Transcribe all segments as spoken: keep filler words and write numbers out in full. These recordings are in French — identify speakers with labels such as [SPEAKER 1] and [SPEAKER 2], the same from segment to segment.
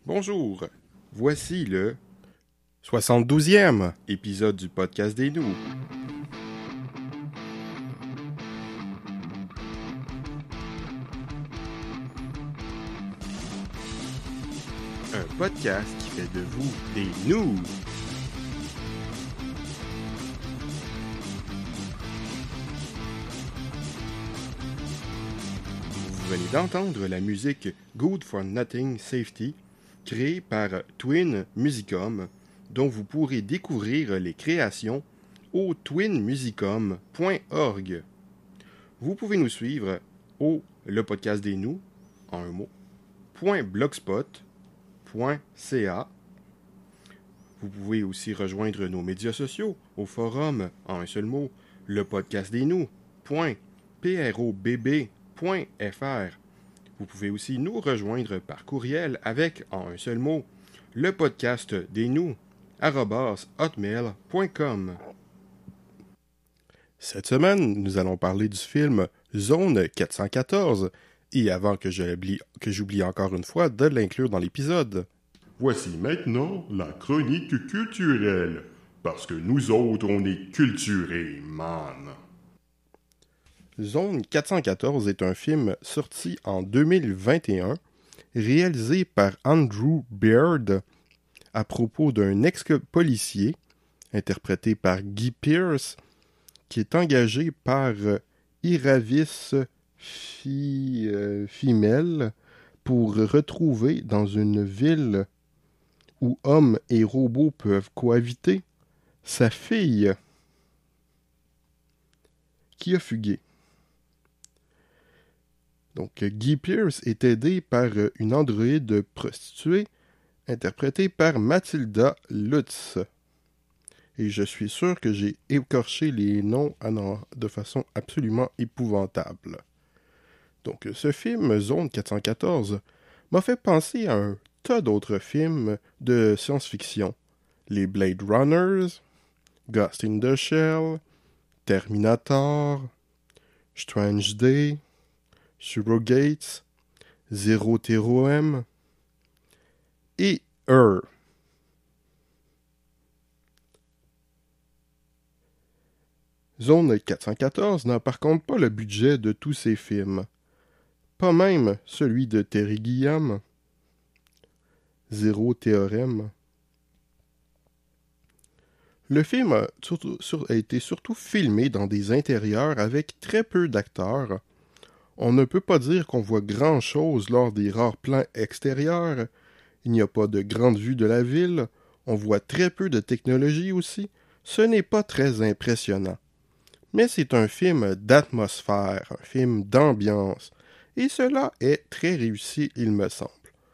[SPEAKER 1] Bonjour, voici le soixante-douzième épisode du podcast des Nous. Un podcast qui fait de vous des Nous. Vous venez d'entendre la musique Good for Nothing Safety, créée par Twin Musicom, dont vous pourrez découvrir les créations au twin musicom point org. Vous pouvez nous suivre au Le Podcast des Nous, en un mot, .blogspot point c a. Vous pouvez aussi rejoindre nos médias sociaux au forum, en un seul mot, le podcast des nous point probb point f r. Vous pouvez aussi nous rejoindre par courriel avec, en un seul mot, le podcast des nous arobase hotmail point com. Cette semaine, nous allons parler du film Zone quatre cent quatorze, et avant que j'oublie, que j'oublie encore une fois de l'inclure dans l'épisode.
[SPEAKER 2] Voici maintenant la chronique culturelle, parce que nous autres, on est culturés, man.
[SPEAKER 1] Zone quatre cent quatorze est un film sorti en deux mille vingt et un, réalisé par Andrew Beard, à propos d'un ex-policier, interprété par Guy Pearce, qui est engagé par Iravis Fi, euh, Fimel pour retrouver dans une ville où hommes et robots peuvent cohabiter sa fille qui a fugué. Donc, Guy Pearce est aidé par une androïde prostituée interprétée par Mathilda Lutz. Et je suis sûr que j'ai écorché les noms de façon absolument épouvantable. Donc, ce film, Zone quatre cent quatorze, m'a fait penser à un tas d'autres films de science-fiction. Les Blade Runners, Ghost in the Shell, Terminator, Strange Day, Surrogates, Zero Theorem et Her. Zone quatre cent quatorze n'a par contre pas le budget de tous ces films. Pas même celui de Terry Gilliam, Zero Theorem. Le film a, surtout, sur, a été surtout filmé dans des intérieurs avec très peu d'acteurs. On ne peut pas dire qu'on voit grand-chose lors des rares plans extérieurs. Il n'y a pas de grande vue de la ville. On voit très peu de technologie aussi. Ce n'est pas très impressionnant. Mais c'est un film d'atmosphère, un film d'ambiance. Et cela est très réussi, il me semble.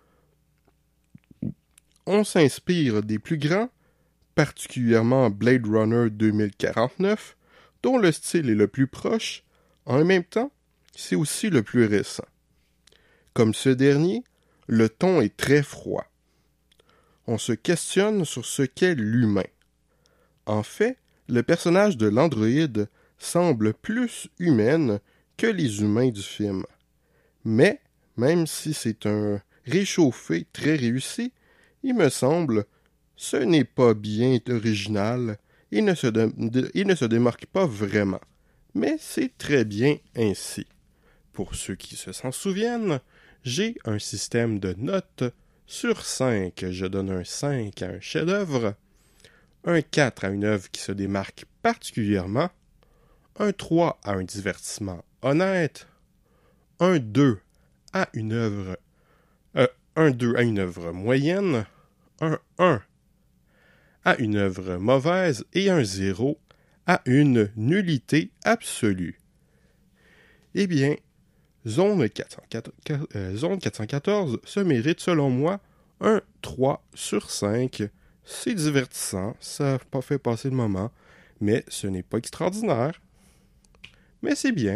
[SPEAKER 1] On s'inspire des plus grands, particulièrement Blade Runner deux mille quarante-neuf, dont le style est le plus proche. En même temps, c'est aussi le plus récent. Comme ce dernier, le ton est très froid. On se questionne sur ce qu'est l'humain. En fait, le personnage de l'androïde semble plus humaine que les humains du film. Mais, même si c'est un réchauffé très réussi, il me semble, ce n'est pas bien original et ne se, de, de, il ne se démarque pas vraiment. Mais c'est très bien ainsi. Pour ceux qui se s'en souviennent, j'ai un système de notes sur cinq. Je donne un cinq à un chef-d'œuvre, un quatre à une œuvre qui se démarque particulièrement, un trois à un divertissement honnête, un deux à une œuvre, euh, un deux à une œuvre moyenne, un un à une œuvre mauvaise et un zéro à une nullité absolue. Eh bien, Zone quatre cent quatorze se mérite selon moi un trois sur cinq. C'est divertissant, ça fait passer le moment, mais ce n'est pas extraordinaire. Mais c'est bien.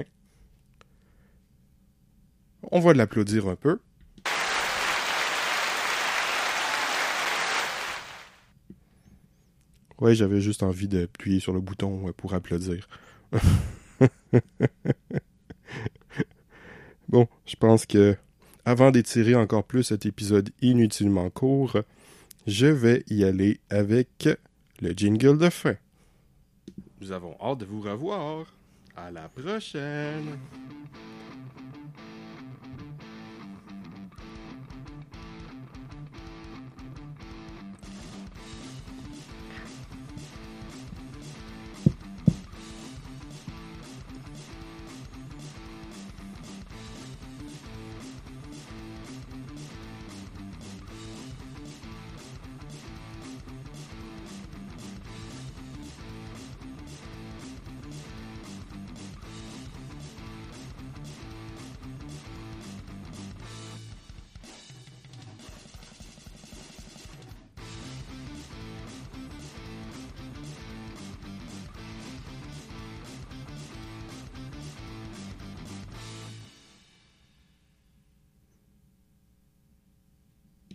[SPEAKER 1] On va l'applaudir un peu. Ouais, j'avais juste envie d'appuyer sur le bouton pour applaudir. Bon, je pense que avant d'étirer encore plus cet épisode inutilement court, je vais y aller avec le jingle de fin. Nous avons hâte de vous revoir. À la prochaine!